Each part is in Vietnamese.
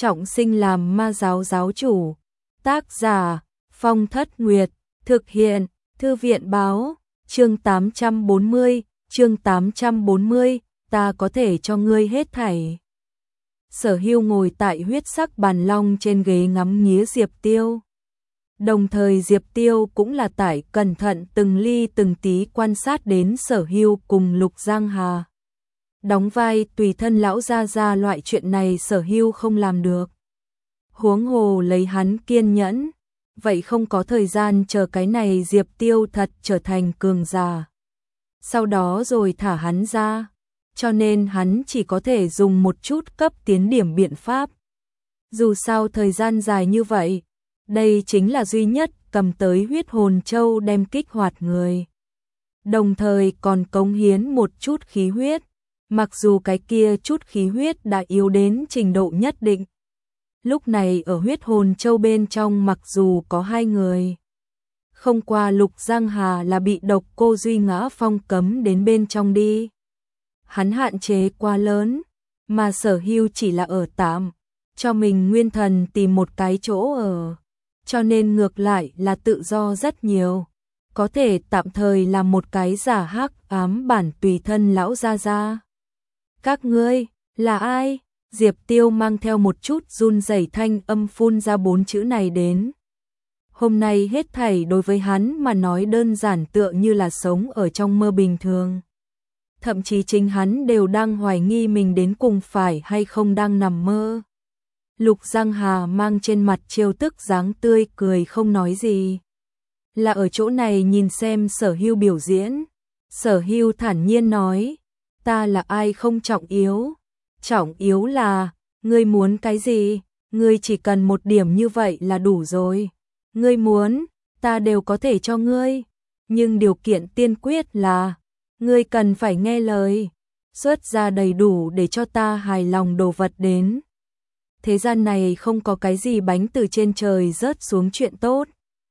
trọng sinh làm ma giáo giáo chủ. Tác giả, Phong Thất Nguyệt, thực hiện, Thư viện báo, chương 840, ta có thể cho ngươi hết thảy. Sở Hưu ngồi tại huyết sắc bàn long trên ghế ngắm nghía Diệp Tiêu. Đồng thời Diệp Tiêu cũng là tại cẩn thận từng ly từng tí quan sát đến Sở Hưu cùng Lục Giang Hà. Đóng vai tùy thân lão gia gia loại chuyện này Sở Hưu không làm được. Huống hồ lấy hắn kiên nhẫn, vậy không có thời gian chờ cái này Diệp Tiêu thật trở thành cường giả. Sau đó rồi thả hắn ra, cho nên hắn chỉ có thể dùng một chút cấp tiến điểm biện pháp. Dù sao thời gian dài như vậy, đây chính là duy nhất cầm tới huyết hồn châu đem kích hoạt người. Đồng thời còn cống hiến một chút khí huyết, mặc dù cái kia chút khí huyết đã yếu đến trình độ nhất định. Lúc này ở huyết hồn châu bên trong mặc dù có 2 người. Không qua Lục Giang Hà là bị độc cô Duy Ngã phong cấm đến bên trong đi. Hắn hạn chế quá lớn, mà Sở Hưu chỉ là ở tạm, cho mình nguyên thần tìm một cái chỗ ở. Cho nên ngược lại là tự do rất nhiều. Có thể tạm thời làm một cái giả hắc ám bản tùy thân lão gia gia. Các ngươi, là ai? Diệp Tiêu mang theo một chút run rẩy thanh âm phun ra 4 chữ này đến. Hôm nay hết thảy đối với hắn mà nói đơn giản tựa như là sống ở trong mơ bình thường. Thậm chí chính hắn đều đang hoài nghi mình đến cùng phải hay không đang nằm mơ. Lục Giang Hà mang trên mặt trêu tức dáng tươi cười không nói gì. Là ở chỗ này nhìn xem Sở Hưu biểu diễn. Sở Hưu thản nhiên nói, ta là ai không trọng yếu. Trọng yếu là, ngươi muốn cái gì, ngươi chỉ cần một điểm như vậy là đủ rồi. Ngươi muốn, ta đều có thể cho ngươi. Nhưng điều kiện tiên quyết là, ngươi cần phải nghe lời, xuất ra đầy đủ để cho ta hài lòng đồ vật đến. Thế gian này không có cái gì bánh từ trên trời rớt xuống chuyện tốt.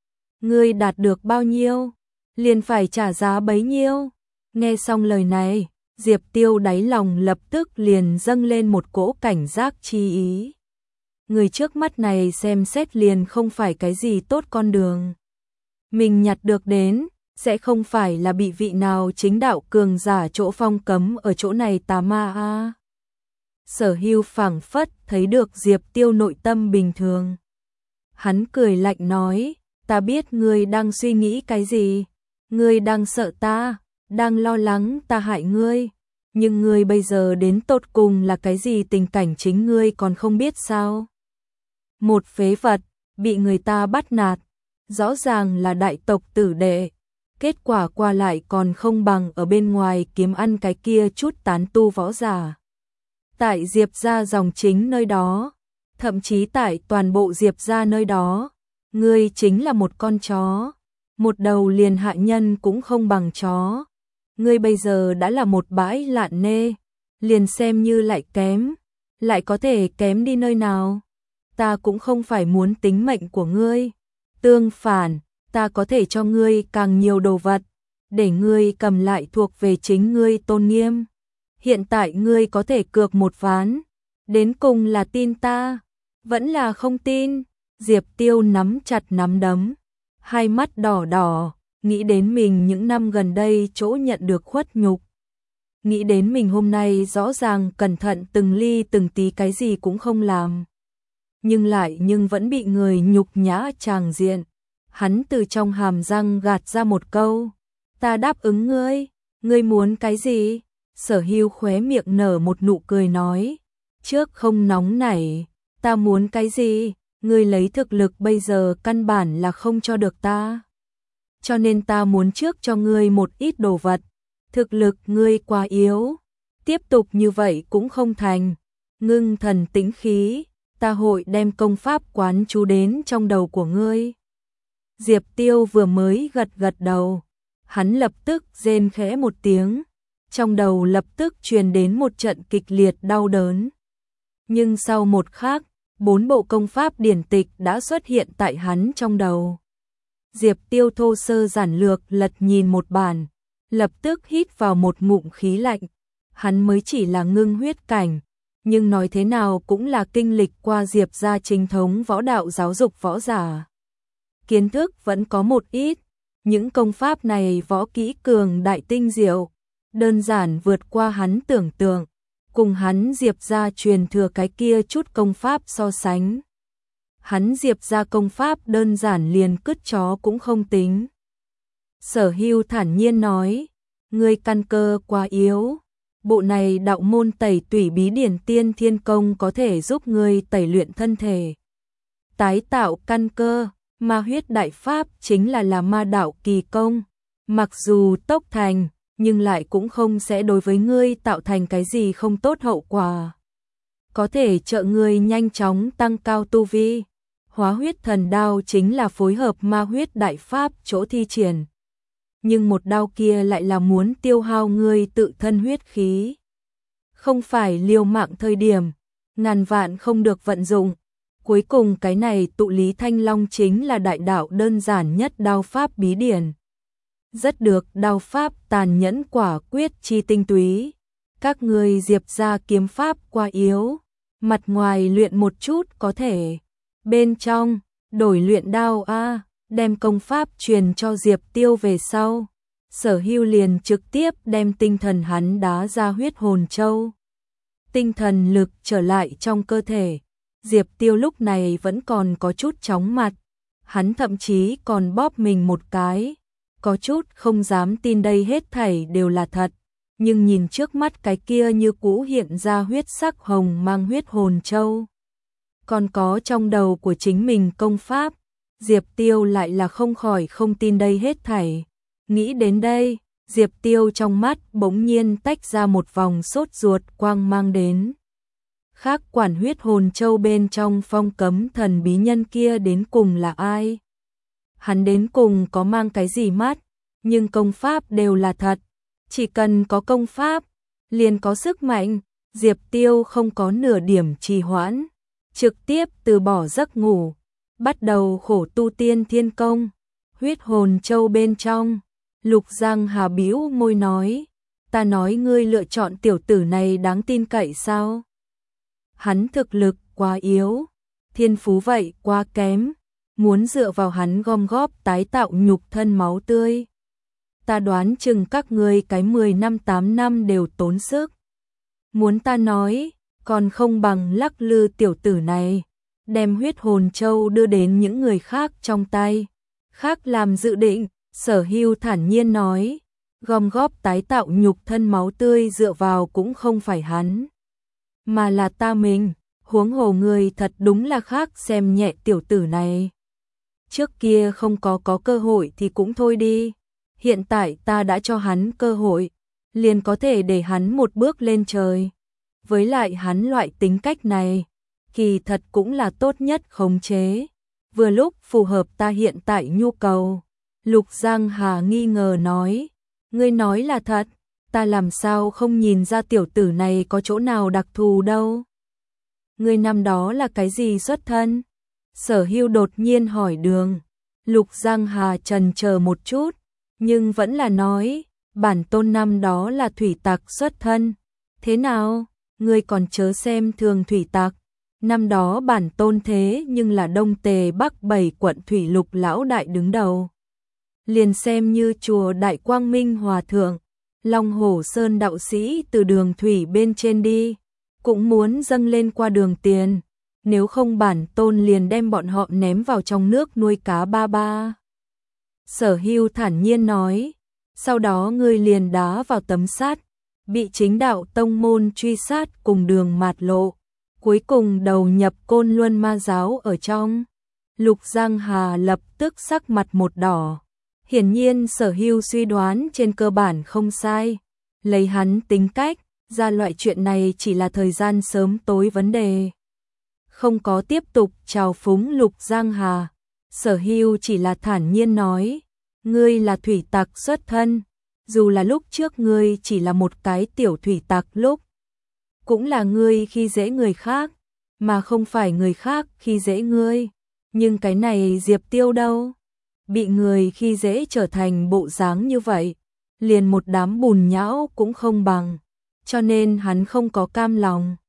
Ngươi đạt được bao nhiêu, liền phải trả giá bấy nhiêu. Nghe xong lời này, Diệp Tiêu đáy lòng lập tức liền dâng lên một cỗ cảnh giác chi ý. Người trước mắt này xem xét liền không phải cái gì tốt con đường. Mình nhặt được đến, sẽ không phải là bị vị nào chính đạo cường giả chỗ phong cấm ở chỗ này tà ma a. Sở Hưu phảng phất thấy được Diệp Tiêu nội tâm bình thường. Hắn cười lạnh nói, ta biết ngươi đang suy nghĩ cái gì, ngươi đang sợ ta, đang lo lắng ta hại ngươi, nhưng ngươi bây giờ đến tột cùng là cái gì tình cảnh chính ngươi còn không biết sao? Một phế vật, bị người ta bắt nạt, rõ ràng là đại tộc tử đệ, kết quả qua lại còn không bằng ở bên ngoài kiếm ăn cái kia chút tán tu võ giả. Tại Diệp gia dòng chính nơi đó, thậm chí tại toàn bộ Diệp gia nơi đó, ngươi chính là một con chó, một đầu liền hạ nhân cũng không bằng chó. Ngươi bây giờ đã là một bãi lạn nê, liền xem như lại kém, lại có thể kém đi nơi nào. Ta cũng không phải muốn tính mệnh của ngươi, tương phản, ta có thể cho ngươi càng nhiều đồ vật, để ngươi cầm lại thuộc về chính ngươi tôn nghiêm. Hiện tại ngươi có thể cược một ván, đến cùng là tin ta, vẫn là không tin. Diệp Tiêu nắm chặt nắm đấm, hai mắt đỏ đỏ, nghĩ đến mình những năm gần đây chỗ nhận được khuất nhục. Nghĩ đến mình hôm nay rõ ràng cẩn thận từng ly từng tí cái gì cũng không làm. Nhưng vẫn bị người nhục nhã tràng diện. Hắn từ trong hàm răng gạt ra một câu, ta đáp ứng ngươi, ngươi muốn cái gì? Sở Hưu khóe miệng nở một nụ cười nói, trước không nóng nảy, ta muốn cái gì? Ngươi lấy thực lực bây giờ căn bản là không cho được ta. Cho nên ta muốn trước cho ngươi một ít đồ vật, thực lực ngươi quá yếu, tiếp tục như vậy cũng không thành. Ngưng thần tĩnh khí, ta hội đem công pháp quán chú đến trong đầu của ngươi. Diệp Tiêu vừa mới gật gật đầu, hắn lập tức rên khẽ một tiếng, trong đầu lập tức truyền đến một trận kịch liệt đau đớn. Nhưng sau một khắc, 4 bộ công pháp điển tịch đã xuất hiện tại hắn trong đầu. Diệp Tiêu thô sơ giản lược lật nhìn một bản, lập tức hít vào một ngụm khí lạnh. Hắn mới chỉ là ngưng huyết cảnh, nhưng nói thế nào cũng là kinh lịch qua Diệp gia chính thống võ đạo giáo dục võ giả. Kiến thức vẫn có một ít, những công pháp này võ kỹ cường đại tinh diệu, đơn giản vượt qua hắn tưởng tượng, cùng hắn Diệp gia truyền thừa cái kia chút công pháp so sánh. Hắn Diệp gia công pháp đơn giản liền cứt chó cũng không tính. Sở Hưu thản nhiên nói, ngươi căn cơ quá yếu, bộ này đạo môn tẩy tủy bí điển tiên thiên công có thể giúp ngươi tẩy luyện thân thể, tái tạo căn cơ. Ma huyết đại pháp chính là ma đạo kỳ công, mặc dù tốc thành, nhưng lại cũng không sẽ đối với ngươi tạo thành cái gì không tốt hậu quả. Có thể trợ ngươi nhanh chóng tăng cao tu vi. Hóa huyết thần đao chính là phối hợp ma huyết đại pháp chỗ thi triển. Nhưng một đao kia lại là muốn tiêu hao ngươi tự thân huyết khí. Không phải liều mạng thời điểm, ngàn vạn không được vận dụng. Cuối cùng cái này tụ lý thanh long chính là đại đạo đơn giản nhất đao pháp bí điển. Rất được đao pháp tàn nhẫn quả quyết chi tinh túy. Các ngươi Diệp gia kiếm pháp quá yếu, mặt ngoài luyện một chút có thể, bên trong đổi luyện đao a, đem công pháp truyền cho Diệp Tiêu về sau. Sở Hưu liền trực tiếp đem tinh thần hắn đá ra huyết hồn châu. Tinh thần lực trở lại trong cơ thể. Diệp Tiêu lúc này vẫn còn có chút chóng mặt, hắn thậm chí còn bóp mình một cái, có chút không dám tin đây hết thảy đều là thật, nhưng nhìn trước mắt cái kia như cũ hiện ra huyết sắc hồng mang huyết hồn châu. Còn có trong đầu của chính mình công pháp, Diệp Tiêu lại là không khỏi không tin đây hết thảy. Nghĩ đến đây, Diệp Tiêu trong mắt bỗng nhiên tách ra một vòng sốt ruột quang mang đến. Khác quản huyết hồn châu bên trong phong cấm thần bí nhân kia đến cùng là ai? Hắn đến cùng có mang cái gì mắt? Nhưng công pháp đều là thật. Chỉ cần có công pháp, liền có sức mạnh. Diệp Tiêu không có nửa điểm trì hoãn, trực tiếp từ bỏ giấc ngủ, bắt đầu khổ tu tiên thiên công. Huyết hồn châu bên trong, Lục Giang Hà bĩu môi nói, ta nói ngươi lựa chọn tiểu tử này đáng tin cậy sao? Hắn thực lực quá yếu, thiên phú vậy quá kém, muốn dựa vào hắn gom góp tái tạo nhục thân máu tươi. Ta đoán chừng các ngươi cái 10 năm 8 năm đều tốn sức. Muốn ta nói, còn không bằng lắc lư tiểu tử này, đem huyết hồn châu đưa đến những người khác trong tay. Khác làm dự định, Sở Hưu thản nhiên nói, gom góp tái tạo nhục thân máu tươi dựa vào cũng không phải hắn, mà là ta mình. Huống hồ người thật đúng là khác xem nhẹ tiểu tử này. Trước kia không có cơ hội thì cũng thôi đi. Hiện tại ta đã cho hắn cơ hội, liền có thể để hắn một bước lên trời. Với lại hắn loại tính cách này, kỳ thật cũng là tốt nhất khống chế. Vừa lúc phù hợp ta hiện tại nhu cầu. Lục Giang Hà nghi ngờ nói, ngươi nói là thật, ta làm sao không nhìn ra tiểu tử này có chỗ nào đặc thù đâu. Ngươi năm đó là cái gì xuất thân? Sở Hưu đột nhiên hỏi Đường. Lục Giang Hà chần chờ một chút, nhưng vẫn là nói, bản tôn năm đó là thủy tặc xuất thân. Thế nào, ngươi còn chớ xem thường thủy tặc. Năm đó bản tôn thế nhưng là Đông Tề Bắc 7 quận thủy lục lão đại đứng đầu. Liền xem như chùa Đại Quang Minh Hòa Thượng, Long Hổ Sơn đạo sĩ từ đường thủy bên trên đi, cũng muốn dâng lên qua đường tiền, nếu không bản tôn liền đem bọn họ ném vào trong nước nuôi cá ba ba. Sở Hưu thản nhiên nói, sau đó ngươi liền đá vào tấm sắt, bị chính đạo tông môn truy sát cùng đường mạt lộ, cuối cùng đầu nhập Côn Luân ma giáo ở trong. Lục Giang Hà lập tức sắc mặt một đỏ. Hiển nhiên Sở Hưu suy đoán trên cơ bản không sai, lấy hắn tính cách, ra loại chuyện này chỉ là thời gian sớm tối vấn đề. Không có tiếp tục trào phúng Lục Giang Hà, Sở Hưu chỉ là thản nhiên nói, ngươi là thủy tặc xuất thân, dù là lúc trước ngươi chỉ là một cái tiểu thủy tặc lúc, cũng là ngươi khi dễ người khác, mà không phải người khác khi dễ ngươi. Nhưng cái này Diệp Tiêu đâu? Bị người khi dễ trở thành bộ dáng như vậy, liền một đám bùn nhão cũng không bằng, cho nên hắn không có cam lòng.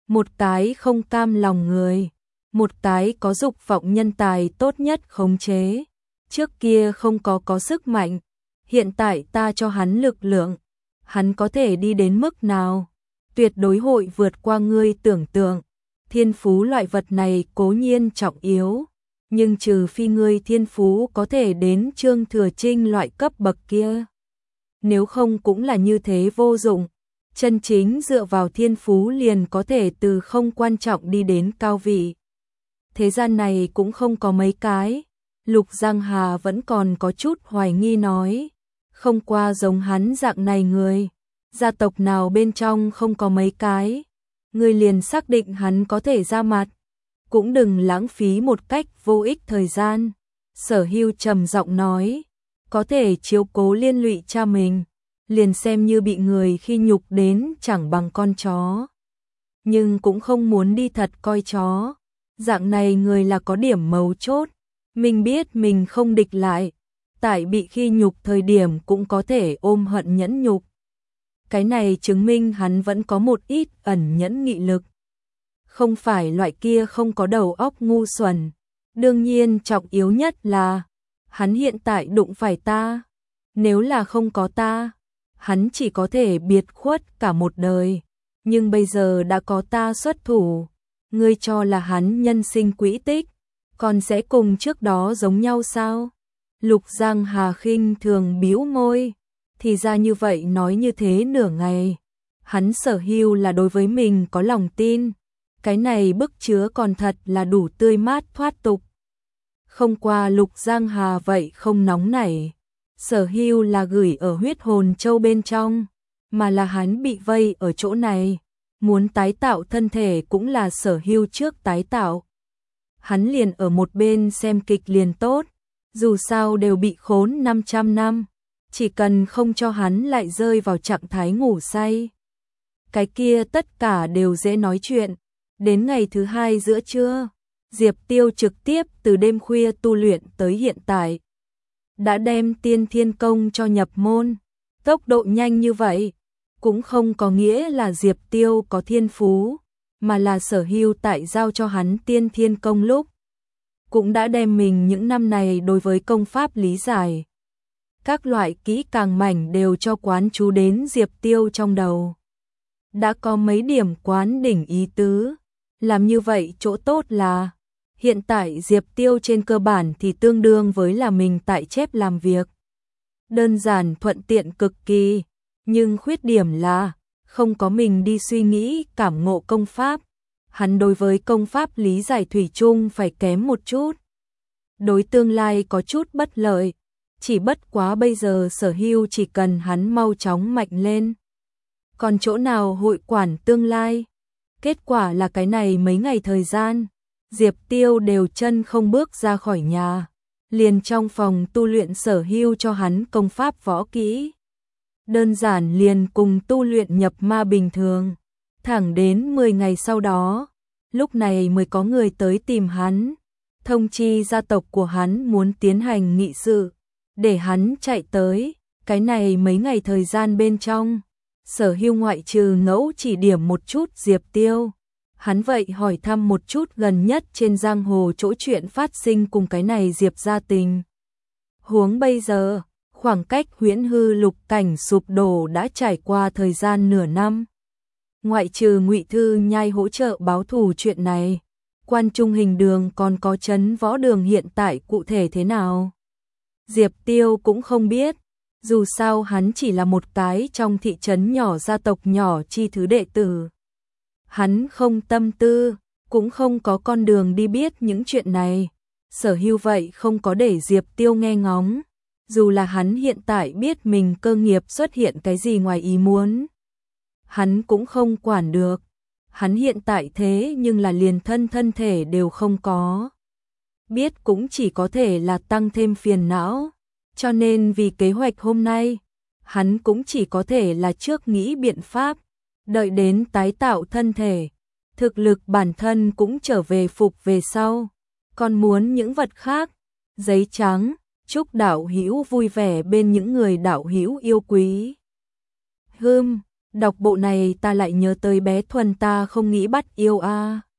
một cái không cam lòng người, một cái có dục vọng nhân tài tốt nhất khống chế. Trước kia không có sức mạnh, hiện tại ta cho hắn lực lượng, hắn có thể đi đến mức nào? Tuyệt đối hội vượt qua ngươi tưởng tượng. Thiên phú loại vật này cố nhiên trọng yếu, nhưng trừ phi ngươi thiên phú có thể đến Trương Thừa Trinh loại cấp bậc kia. Nếu không cũng là như thế vô dụng. Chân chính dựa vào thiên phú liền có thể từ không quan trọng đi đến cao vị. Thế gian này cũng không có mấy cái. Lục Giang Hà vẫn còn có chút hoài nghi nói, không qua giống hắn dạng này người, gia tộc nào bên trong không có mấy cái, người liền xác định hắn có thể ra mặt, cũng đừng lãng phí một cách vô ích thời gian. Sở Hưu trầm giọng nói, có thể chiếu cố liên lụy cha mình, liền xem như bị người khi nhục đến chẳng bằng con chó. Nhưng cũng không muốn đi thật coi chó, dạng này người là có điểm mấu chốt. Mình biết mình không địch lại, tại bị khi nhục thời điểm cũng có thể ôm hận nhẫn nhục. Cái này chứng minh hắn vẫn có một ít ẩn nhẫn nghị lực. Không phải loại kia không có đầu óc ngu xuẩn. Đương nhiên trọng yếu nhất là, hắn hiện tại đụng phải ta. Nếu là không có ta, hắn chỉ có thể biệt khuất cả một đời. Nhưng bây giờ đã có ta xuất thủ, ngươi cho là hắn nhân sinh quỹ tích còn sẽ cùng trước đó giống nhau sao? Lục Giang Hà khinh thường bĩu môi, thì ra như vậy nói như thế nửa ngày. Hắn Sở Hưu là đối với mình có lòng tin, cái này bức chứa còn thật là đủ tươi mát thoát tục. Không qua Lục Giang Hà vậy không nóng nảy, Sở Hưu là gửi ở huyết hồn châu bên trong, mà là hắn bị vây ở chỗ này, muốn tái tạo thân thể cũng là Sở Hưu trước tái tạo. Hắn liền ở một bên xem kịch liền tốt, dù sao đều bị khốn 500 năm, chỉ cần không cho hắn lại rơi vào trạng thái ngủ say. Cái kia tất cả đều dễ nói chuyện. Đến ngày thứ hai giữa trưa, Diệp Tiêu trực tiếp từ đêm khuya tu luyện tới hiện tại. Đã đem Tiên Thiên Công cho nhập môn, tốc độ nhanh như vậy, cũng không có nghĩa là Diệp Tiêu có thiên phú, mà là Sở Hưu tại giao cho hắn Tiên Thiên Công lúc, cũng đã đem mình những năm này đối với công pháp lý giải. Các loại kỹ càng mảnh đều cho quán chú đến Diệp Tiêu trong đầu. Đã có mấy điểm quán đỉnh ý tứ, làm như vậy chỗ tốt là, hiện tại Diệp Tiêu trên cơ bản thì tương đương với là mình tại chép làm việc. Đơn giản thuận tiện cực kỳ, nhưng khuyết điểm là, không có mình đi suy nghĩ cảm ngộ công pháp. Hắn đối với công pháp lý giải thủy chung phải kém một chút. Đối tương lai có chút bất lợi, chỉ bất quá bây giờ Sở Hưu chỉ cần hắn mau chóng mạnh lên. Còn chỗ nào hội quản tương lai? Kết quả là cái này mấy ngày thời gian, Diệp Tiêu đều chân không bước ra khỏi nhà, liền trong phòng tu luyện Sở Hưu cho hắn công pháp võ kỹ. Đơn giản liền cùng tu luyện nhập ma bình thường. Thẳng đến 10 ngày sau đó, lúc này mới có người tới tìm hắn, thông chi gia tộc của hắn muốn tiến hành nghị sự, để hắn chạy tới. Cái này mấy ngày thời gian bên trong, Sở Hưu ngoại trừ ngẫu chỉ điểm một chút Diệp Tiêu, hắn vậy hỏi thăm một chút gần nhất trên giang hồ chỗ chuyện phát sinh cùng cái này Diệp gia tình. Huống bây giờ, khoảng cách huyễn hư lục cảnh sụp đổ đã trải qua thời gian nửa năm. Ngoại trừ Ngụy Thư Nhai hỗ trợ báo thù chuyện này, Quan Trung Hình Đường còn có Trấn Võ Đường hiện tại cụ thể thế nào? Diệp Tiêu cũng không biết, dù sao hắn chỉ là một cái trong thị trấn nhỏ gia tộc nhỏ chi thứ đệ tử. Hắn không tâm tư, cũng không có con đường đi biết những chuyện này. Sở Hưu vậy không có để Diệp Tiêu nghe ngóng, dù là hắn hiện tại biết mình cơ nghiệp xuất hiện cái gì ngoài ý muốn, hắn cũng không quản được. Hắn hiện tại thế nhưng là liền thân thể đều không có. Biết cũng chỉ có thể là tăng thêm phiền não. Cho nên vì kế hoạch hôm nay, hắn cũng chỉ có thể là trước nghĩ biện pháp, đợi đến tái tạo thân thể, thực lực bản thân cũng trở về phục về sau. Còn muốn những vật khác, giấy trắng, chúc đạo hữu vui vẻ bên những người đạo hữu yêu quý. Đọc bộ này ta lại nhớ tới bé Thuần, ta không nghĩ bắt yêu a.